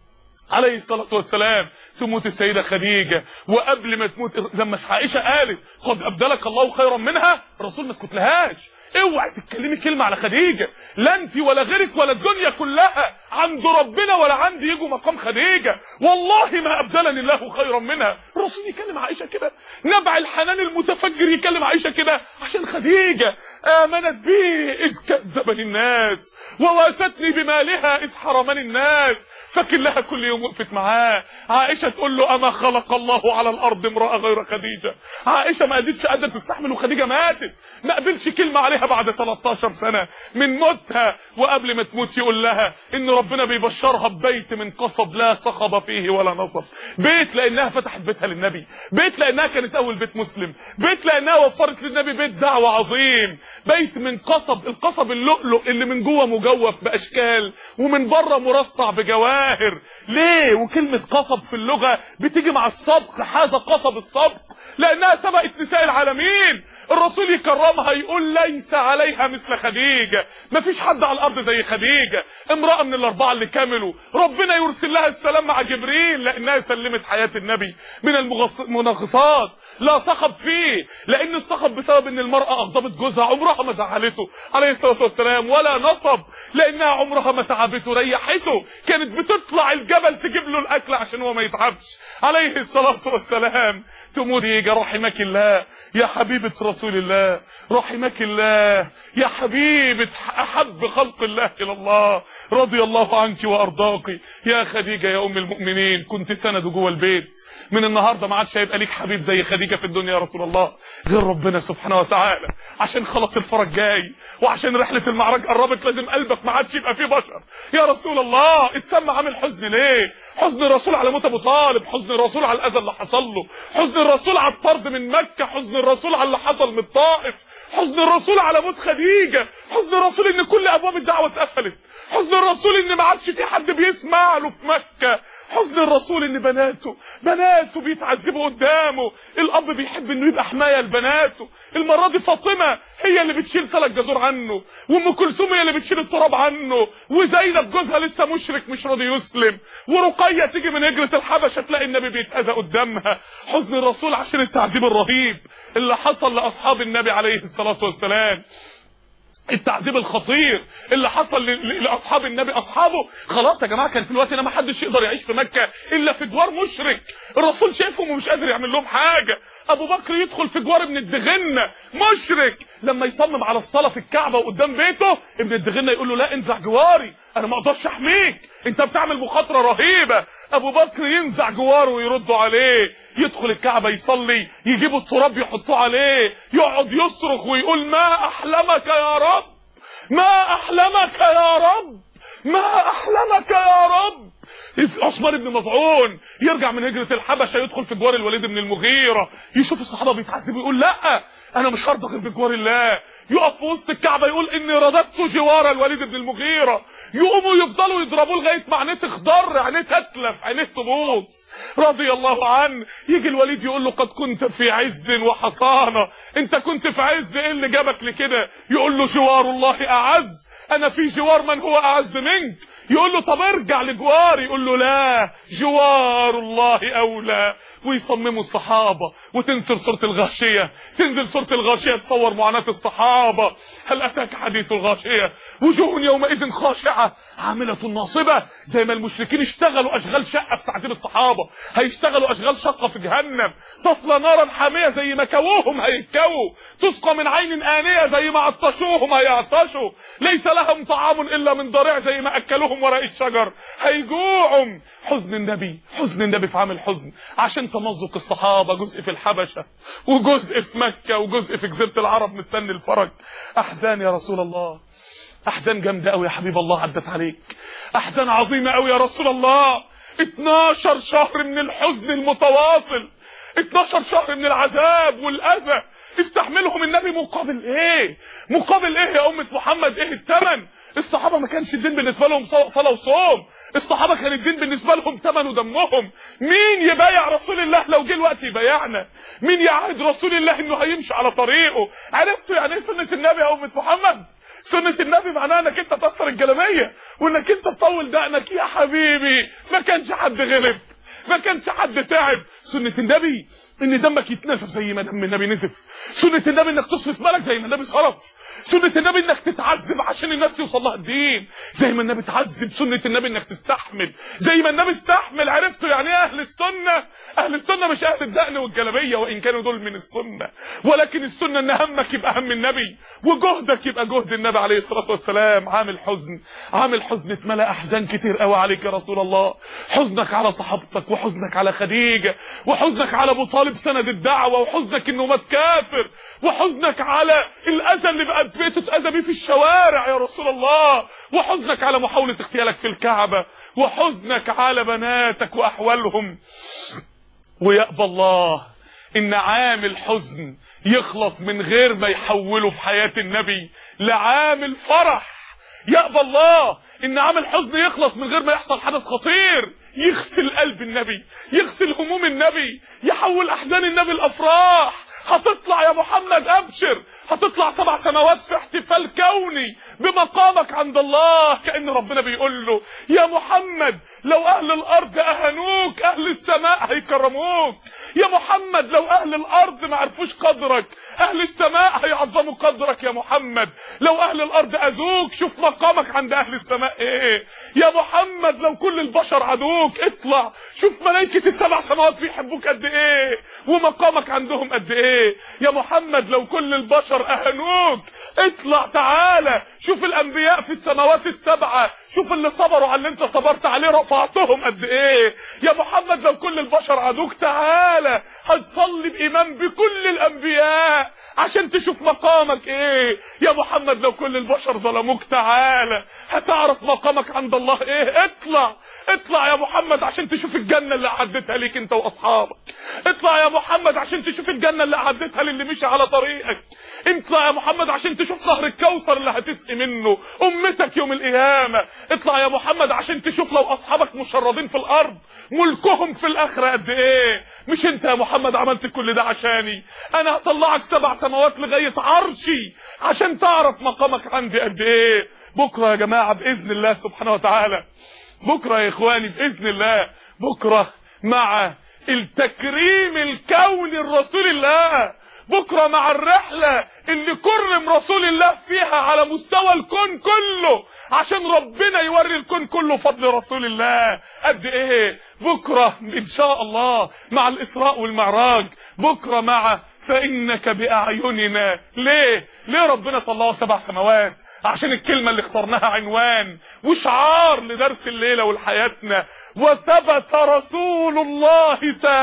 عليه الصلاة والسلام. تموت السيدة خديجة، وقبل ما تموت لما عائشة قالت قد أبدلك الله خيرا منها، الرسول ما اسكتلهاش، اوعي تتكلمي كلمة على خديجة، لا انت ولا غيرك ولا الدنيا كلها عند ربنا ولا عندي يجوا مقام خديجة، والله ما أبدلني الله خيرا منها. الرسول يكلم عائشة كده، نبع الحنان المتفجر يكلم عائشة كده عشان خديجة آمنت بي إذ كذبني الناس وواستني بمالها إذ حرمني الناس. فاكر لها كل يوم وقفت معاه. عائشة تقول له أما خلق الله على الأرض امرأة غير خديجة. عائشة ما قدرتش قادرة تستحمل وخديجة ماتت، ما قبلش كلمة عليها بعد ثلاثة عشر سنة من موتها. وقبل ما تموت يقول لها إن ربنا بيبشرها ببيت من قصب لا صخب فيه ولا نصب، بيت لأنها فتحت بيتها للنبي، بيت لأنها كانت أول بيت مسلم، بيت لأنها وفرت للنبي بيت دعوة عظيم، بيت من قصب. القصب اللؤلؤ اللي من جوه مجوف بأشكال ومن بره مرصع بجواهر. ليه؟ وكلمة قصب في اللغة بتيجي مع السبق، هذا قصب السبق لأنها سبقت نساء العالمين. الرسول يكرمها يقول ليس عليها مثل خديجة، مفيش حد على الأرض زي خديجة، امرأة من الأربعة اللي كملوا ربنا يرسل لها السلام مع جبريل لأنها سلمت حياة النبي من المنغصات. لا صخب فيه، لأن الصخب بسبب أن المرأة أغضبت جوزها عمرها ما زعلته عليه الصلاة والسلام، ولا نصب لأنها عمرها ما تعبته ريحته، كانت بتطلع الجبل تجيب له الأكل عشان هو ما يتعبش عليه الصلاة والسلام. تموت خديجة رحمك الله يا حبيبة رسول الله، رحمك الله يا حبيبة أحب خلق الله إلى الله، رضي الله عنك وأرضاك يا خديجة يا أم المؤمنين. كنت سند جوه البيت، من النهارده ما عادش هيبقى ليك حبيب زي خديجة في الدنيا يا رسول الله غير ربنا سبحانه وتعالى، عشان خلاص الفرج جاي وعشان رحلة المعراج قربت، لازم قلبك ما عادش يبقى فيه بشر يا رسول الله. اتسمى عامل حزن ليه؟ حزن الرسول على موت ابو طالب، حزن الرسول على الاذى اللي حصل له، حزن الرسول على الطرد من مكة، حزن الرسول على اللي حصل من الطائف، حزن الرسول على موت خديجة، حزن الرسول ان كل ابواب الدعوة اتقفلت، حزن الرسول ان ما عادش في حد بيسمع له في مكة، حزن الرسول ان بناته بناته بيتعذبوا قدامه، الاب بيحب انه يبقى حمايه لبناته. المره دي فاطمه هي اللي بتشيل سلة الجزور عنه، وام كلثوم هي اللي بتشيل التراب عنه، وزينب جوزها لسه مشرك مش راضي يسلم، ورقيه تيجي من هجره الحبشه تلاقي النبي بيتاذى قدامها. حزن الرسول عشان التعذيب الرهيب اللي حصل لاصحاب النبي عليه الصلاه والسلام. التعذيب الخطير اللي حصل لاصحاب النبي. اصحابه خلاص يا جماعه كان في الوقت ده ما حدش يقدر يعيش في مكه الا في جوار مشرك، الرسول شايفهم ومش قادر يعمل لهم حاجه. ابو بكر يدخل في جوار ابن الدغنه مشرك، لما يصمم على الصلاه في الكعبه وقدام بيته ابن الدغنه يقول له لا انزع جواري، انا ما اقدرش احميك، انت بتعمل مخاطره رهيبه. ابو بكر ينزع جواره ويردوا عليه، يدخل الكعبه يصلي، يجيبوا التراب يحطوه عليه، يقعد يصرخ ويقول ما احلمك يا رب، ما احلمك يا رب، ما احلمك يا رب. عثمان بن مظعون يرجع من هجرة الحبشة يدخل في جوار الوليد بن المغيرة، يشوف الصحابة بيتعذبوا يقول لا انا مش هرضى غير بجوار الله، يقف في وسط الكعبة يقول اني رددت جوار الوليد بن المغيرة، يقوموا يفضلوا يضربوه لغاية ما عينيه تخضر، عينيه تتلف، عينيه تبوظ رضي الله عنه. يجي الوليد يقول له قد كنت في عز وحصانة، انت كنت في عز، ايه اللي جابك لكده؟ يقول له جوار الله اعز، انا في جوار من هو اعز منك. يقول له طب ارجع لجواري، يقول له لا جوار الله اولى. ويصمموا الصحابه وتنزل سوره الغاشيه، تنزل سوره الغاشيه تصور معاناه الصحابه. هل اتاك حديث الغاشيه؟ وجوه يومئذ خاشعه عامله ناصبه. زي ما المشركين اشتغلوا اشغال شقه في تعذيب الصحابه، هيشتغلوا اشغال شقه في جهنم، تصلى نارا حاميه زي ما كووهم هيتكووا، تسقى من عين انيه زي ما عطشوهم هيعطشوا، ليس لهم طعام الا من ضريع زي ما اكلوهم ورق الشجر هيجوعوا. حزن النبي، حزن النبي في عام الحزن عشان تمزق الصحابه، جزء في الحبشه وجزء في مكه وجزء في جزيره العرب مستني الفرج. احزان يا رسول الله، احزان جامده قوي يا حبيب الله عدت عليك، احزان عظيمه قوي يا رسول الله. اتناشر شهر من الحزن المتواصل، اتناشر شهر من العذاب والاذى استحملهم النبي مقابل ايه؟ مقابل ايه يا امه محمد؟ ايه الثمن؟ الصحابه ما كانش الدين بالنسبه لهم صلاه وصوم، الصحابه كان الدين بالنسبه لهم ثمن ودمهم. مين يبايع رسول الله لو جه الوقت يبايعنا؟ مين يعاهد رسول الله انه هيمشي على طريقه؟ عرفتوا يعني ايه سنه النبي يا امه محمد؟ سنة النبي معناها انك انت تكسر الجلابيه وانك انت تطول دقنك. يا حبيبي ما كانش حد غلب، ما كانش حد تعب. سنة النبي ان دمك يتنزف زي ما دم النبي نزف، سنة النبي انك تصرف مالك زي ما النبي صرف، سنة النبي انك تتعذب عشان الناس يوصل لها الدين زي ما النبي اتعذب، سنة النبي انك تستحمل زي ما النبي استحمل. عرفتوا يعني ايه اهل السنة؟ اهل السنة مش اهل الدقن والجلابية وان كانوا دول من السنة، ولكن السنة ان همك يبقى هم النبي وجهدك يبقى جهد النبي عليه الصلاة والسلام. عامل حزن، عامل حزن اتملأ احزان كتير قوي عليك يا رسول الله، حزنك على صحابتك، وحزنك على خديجة، وحزنك على ابو طالب سند الدعوة، وحزنك انه مات كافر، وحزنك على الاذى اللي بقى بيته اتأذى بيه في الشوارع يا رسول الله، وحزنك على محاولة اغتيالك في الكعبة، وحزنك على بناتك واحوالهم. ويأبى الله ان عام الحزن يخلص من غير ما يحوله في حياة النبي لعام الفرح. يأبى الله ان عام الحزن يخلص من غير ما يحصل حدث خطير يغسل قلب النبي، يغسل هموم النبي، يحول احزان النبي الافراح. هتطلع يا محمد ابشر، هتطلع سبع سماوات في احتفال كوني بمقامك عند الله، كأن ربنا بيقول له يا محمد لو اهل الارض اهانوك اهل السماء هيكرموك، يا محمد لو اهل الارض ما عرفوش قدرك اهل السماء هيعظموا قدرك، يا محمد لو اهل الارض اذوك شوف مقامك عند اهل السماء ايه، يا محمد لو كل البشر عدوك اطلع شوف ملائكة السبع سماوات بيحبوك قد ايه ومقامك عندهم قد ايه، يا محمد لو كل البشر اهانوك اطلع تعالى شوف الانبياء في السماوات السبعة، شوف اللي صبروا على اللي انت صبرت عليه رفعتهم قد ايه، يا محمد لو كل البشر عدوك تعالى هتصلي بإيمان بكل الانبياء عشان تشوف مقامك ايه، يا محمد لو كل البشر ظلموك تعالى هتعرف مقامك عند الله ايه. اطلع اطلع يا محمد عشان تشوف الجنة اللي اعدتها ليك انت واصحابك، اطلع يا محمد عشان تشوف الجنة اللي اعدتها للي مشي على طريقك، اطلع يا محمد عشان تشوف نهر الكوثر اللي هتسقي منه امتك يوم القيامة، اطلع يا محمد عشان تشوف لو اصحابك مشردين في الارض ملكهم في الاخرة قد ايه. مش انت يا محمد عملت كل ده عشاني؟ انا هطلعك سبع سماوات لغاية عرشي عشان تعرف مقامك عندي قد ايه. بكرة يا جماعة بإذن الله سبحانه وتعالى، بكرة يا إخواني بإذن الله، بكرة مع التكريم الكوني لرسول الله، بكرة مع الرحلة اللي كرم رسول الله فيها على مستوى الكون كله، عشان ربنا يوري الكون كله فضل رسول الله قد ايه. بكرة ان شاء الله مع الاسراء والمعراج، بكرة مع فانك باعيننا. ليه ليه ربنا طلعه سبع سماوات؟ عشان الكلمة اللي اخترناها عنوان وشعار لدرس الليلة ولحياتنا. وثبت رسول الله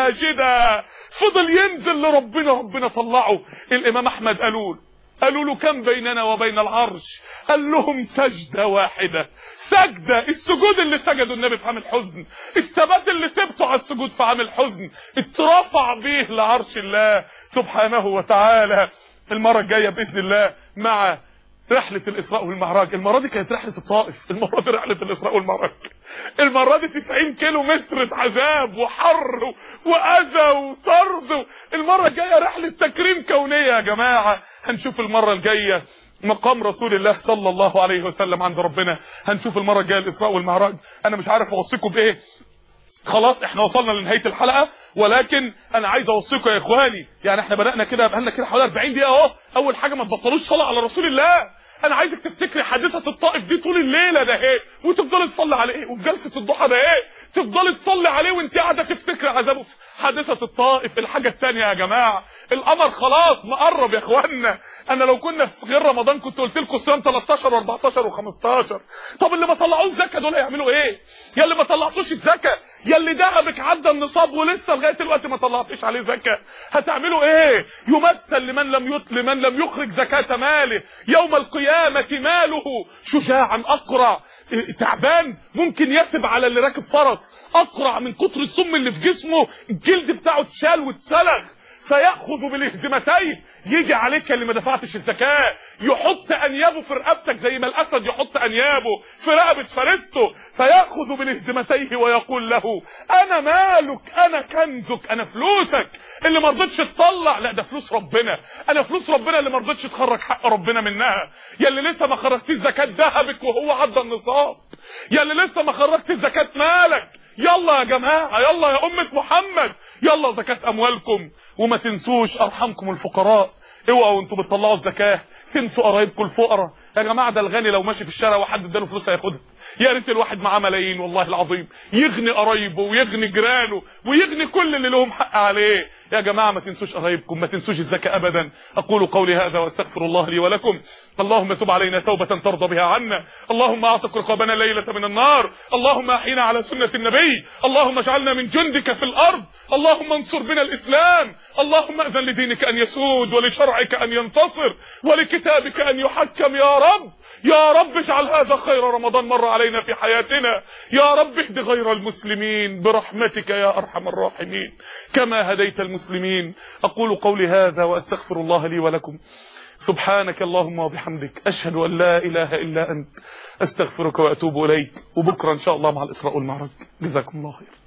ساجدا، فضل ينزل لربنا، ربنا طلعه. الامام احمد قالوا قالوا له كم بيننا وبين العرش؟ قال لهم سجدة واحدة. سجدة، السجود اللي سجدوا النبي في عام الحزن، الثبات اللي ثبتوا على السجود في عام الحزن، اترفع به لعرش الله سبحانه وتعالى. المرة الجاية بإذن الله مع رحلة الإسراء والمعراج. المرة دي كانت رحلة الطائف، المرة دي رحلة الإسراء والمعراج. المرة دي تسعين كيلو متر عذاب وحر وأذى وطرد. المرة الجاية رحلة تكريم كونية يا جماعة. هنشوف المرة الجاية مقام رسول الله صلى الله عليه وسلم عند ربنا. هنشوف المرة الجاية الإسراء والمعراج. أنا مش عارف أوصيكم بإيه، خلاص احنا وصلنا لنهايه الحلقه، ولكن انا عايز اوصيكم يا اخواني، يعني احنا بدانا كده بقالنا كده حوالي أربعين دقيقه اهو. اول حاجه ما تبطلوش صلاه على رسول الله. انا عايزك تفتكري حادثه الطائف دي طول الليله ده ايه، وتفضلي تصلي عليه، وفي جلسه الضحى ده ايه تفضلي تصلي عليه وانت قاعده تفتكري عذابه في حادثه الطائف. الحاجه الثانيه يا جماعه، القمر خلاص مقرب يا اخوانا. انا لو كنا في غير رمضان كنت قلت لكم صيام تلتاشر واربعتاشر وخمستاشر. طب اللي ما طلعوش الزكاه دول هيعملوا ايه؟ يا اللي ما طلعتوش الزكاه، يا اللي ذهبك عدى النصاب ولسه لغايه دلوقتي ما طلعتش عليه زكاه، هتعملوا ايه؟ يمثل لمن لم يط... لمن لم يخرج زكاه ماله يوم القيامه ماله شجاعا اقرع، تعبان ممكن يكتب على اللي راكب فرس، اقرع من كتر السم اللي في جسمه، الجلد بتاعه اتشال واتسلخ، فيأخذ بالهزمتين. يجي عليك اللي ما دفعتش الزكاة يحط انيابه في رقبتك زي ما الاسد يحط انيابه في رقبة فريسته، فيأخذ بالهزمتين ويقول له انا مالك، انا كنزك، انا فلوسك اللي ما رضيتش تطلع. لا ده فلوس ربنا، انا فلوس ربنا اللي ما رضيتش تخرج حق ربنا منها. يا اللي لسه ما خرجتيش زكاة ذهبك وهو عدى النصاب، يا اللي لسه ما خرجتش زكاة مالك، يلا يا جماعة، يلا يا أمة محمد، يلا زكاة أموالكم. وما تنسوش أرحمكم الفقراء. اوعوا وانتوا بتطلعوا الزكاة تنسوا قرايبكم الفقراء يا جماعة. ده الغني لو ماشي في الشارع وحد اداله فلوس هياخدها. يا ريت الواحد معاه ملايين والله العظيم يغني قرايبه ويغني جيرانه ويغني كل اللي لهم حق عليه. يا جماعة ما تنسوش قرايبكم، ما تنسوش الزكاة أبدا. أقول قولي هذا واستغفر الله لي ولكم. اللهم تب علينا توبة ترضى بها عنا، اللهم اعتق رقابنا ليلة من النار، اللهم احينا على سنة النبي، اللهم اجعلنا من جندك في الأرض، اللهم انصر بنا الإسلام، اللهم أذن لدينك أن يسود ولشرعك أن ينتصر ولكتابك أن يحكم. يا رب يا رب اجعل هذا خير رمضان مر علينا في حياتنا. يا رب اهد غير المسلمين برحمتك يا أرحم الراحمين كما هديت المسلمين. أقول قولي هذا وأستغفر الله لي ولكم. سبحانك اللهم وبحمدك، أشهد أن لا إله إلا أنت، أستغفرك وأتوب إليك. وبكرة إن شاء الله مع الإسراء والمعراج. جزاكم الله خير.